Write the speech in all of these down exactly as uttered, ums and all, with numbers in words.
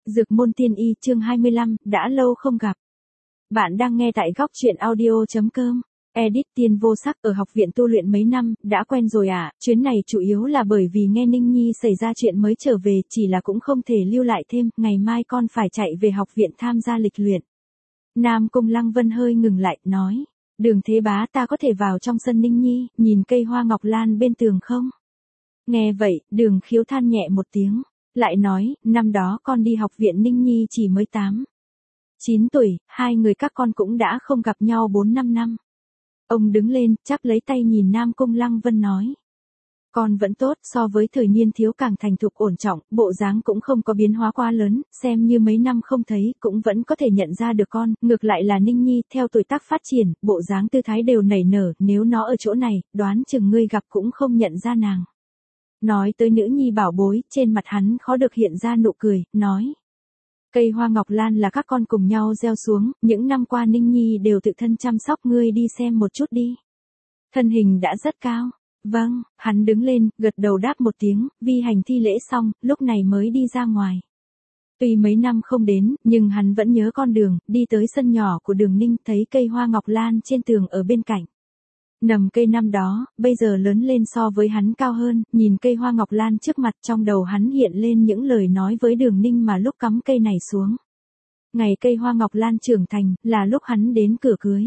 Dược môn tiên y chương hai mươi lăm, đã lâu không gặp. Bạn đang nghe tại góc truyện audio.com. Edit Tiên vô sắc ở học viện tu luyện mấy năm, đã quen rồi à, chuyến này chủ yếu là bởi vì nghe Ninh Nhi xảy ra chuyện mới trở về, chỉ là cũng không thể lưu lại thêm, ngày mai con phải chạy về học viện tham gia lịch luyện. Nam Cung Lăng Vân hơi ngừng lại, nói, Đường Thế Bá ta có thể vào trong sân Ninh Nhi, nhìn cây hoa ngọc lan bên tường không? Nghe vậy, Đường Khiếu than nhẹ một tiếng. Lại nói, năm đó con đi học viện Ninh Nhi chỉ mới tám, chín tuổi, hai người các con cũng đã không gặp nhau bốn năm năm. Ông đứng lên, chắp lấy tay nhìn Nam Cung Lăng Vân nói. Con vẫn tốt, so với thời niên thiếu càng thành thục ổn trọng, bộ dáng cũng không có biến hóa quá lớn, xem như mấy năm không thấy, cũng vẫn có thể nhận ra được con, ngược lại là Ninh Nhi, theo tuổi tác phát triển, bộ dáng tư thái đều nảy nở, nếu nó ở chỗ này, đoán chừng ngươi gặp cũng không nhận ra nàng. Nói tới nữ nhi bảo bối, trên mặt hắn khó được hiện ra nụ cười, nói. Cây hoa ngọc lan là các con cùng nhau gieo xuống, những năm qua Ninh Nhi đều tự thân chăm sóc, ngươi đi xem một chút đi. Thân hình đã rất cao. Vâng, hắn đứng lên, gật đầu đáp một tiếng, vi hành thi lễ xong, lúc này mới đi ra ngoài. Tuy mấy năm không đến, nhưng hắn vẫn nhớ con đường, đi tới sân nhỏ của Đường Ninh, thấy cây hoa ngọc lan trên tường ở bên cạnh. Nầm cây năm đó, bây giờ lớn lên so với hắn cao hơn, nhìn cây hoa ngọc lan trước mặt, trong đầu hắn hiện lên những lời nói với Đường Ninh mà lúc cắm cây này xuống. Ngày cây hoa ngọc lan trưởng thành, là lúc hắn đến cửa cưới.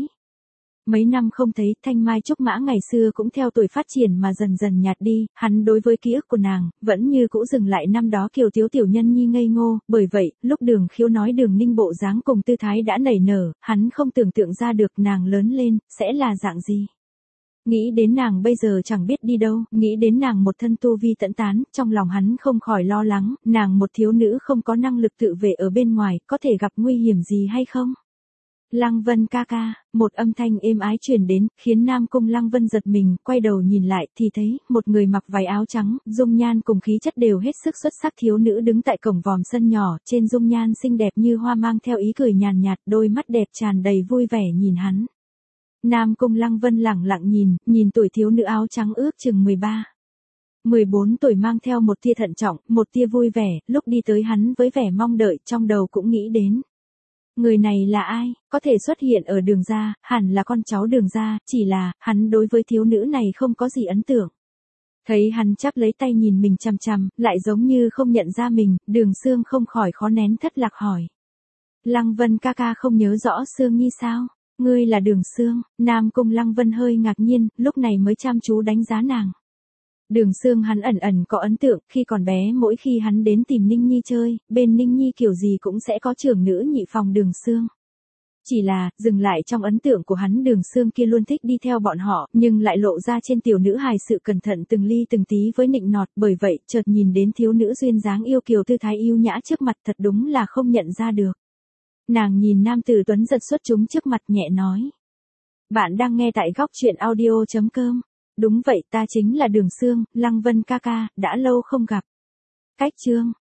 Mấy năm không thấy, thanh mai trúc mã ngày xưa cũng theo tuổi phát triển mà dần dần nhạt đi, hắn đối với ký ức của nàng, vẫn như cũ dừng lại năm đó kiều thiếu tiểu nhân nhi ngây ngô, bởi vậy, lúc Đường Khiếu nói Đường Ninh bộ dáng cùng tư thái đã nảy nở, hắn không tưởng tượng ra được nàng lớn lên, sẽ là dạng gì. Nghĩ đến nàng bây giờ chẳng biết đi đâu, nghĩ đến nàng một thân tu vi tận tán, trong lòng hắn không khỏi lo lắng, nàng một thiếu nữ không có năng lực tự vệ ở bên ngoài, có thể gặp nguy hiểm gì hay không? Lăng Vân ca ca, một âm thanh êm ái truyền đến, khiến Nam Cung Lăng Vân giật mình, quay đầu nhìn lại, thì thấy, một người mặc váy áo trắng, dung nhan cùng khí chất đều hết sức xuất sắc thiếu nữ đứng tại cổng vòm sân nhỏ, trên dung nhan xinh đẹp như hoa mang theo ý cười nhàn nhạt, đôi mắt đẹp tràn đầy vui vẻ nhìn hắn. Nam Cung Lăng Vân lẳng lặng nhìn, nhìn tuổi thiếu nữ áo trắng ước chừng mười ba, mười bốn tuổi mang theo một tia thận trọng, một tia vui vẻ, lúc đi tới hắn với vẻ mong đợi, trong đầu cũng nghĩ đến. Người này là ai, có thể xuất hiện ở Đường gia, hẳn là con cháu Đường gia, chỉ là, hắn đối với thiếu nữ này không có gì ấn tượng. Thấy hắn chắp lấy tay nhìn mình chằm chằm, lại giống như không nhận ra mình, Đường Sương không khỏi khó nén thất lạc hỏi. Lăng Vân ca ca không nhớ rõ Sương Nhi sao? Ngươi là Đường Sương, Nam Cung Lăng Vân hơi ngạc nhiên, lúc này mới chăm chú đánh giá nàng. Đường Sương hắn ẩn ẩn có ấn tượng, khi còn bé mỗi khi hắn đến tìm Ninh Nhi chơi, bên Ninh Nhi kiểu gì cũng sẽ có trưởng nữ nhị phòng Đường Sương. Chỉ là, dừng lại trong ấn tượng của hắn Đường Sương kia luôn thích đi theo bọn họ, nhưng lại lộ ra trên tiểu nữ hài sự cẩn thận từng ly từng tí với nịnh nọt, bởi vậy, chợt nhìn đến thiếu nữ duyên dáng yêu kiều tư thái yêu nhã trước mặt thật đúng là không nhận ra được. Nàng nhìn nam tử tuấn giật xuất chúng trước mặt nhẹ nói. Bạn đang nghe tại góc truyện audio.com. Đúng vậy ta chính là Đường Sương, Lăng Vân ca ca, đã lâu không gặp. Cách chương.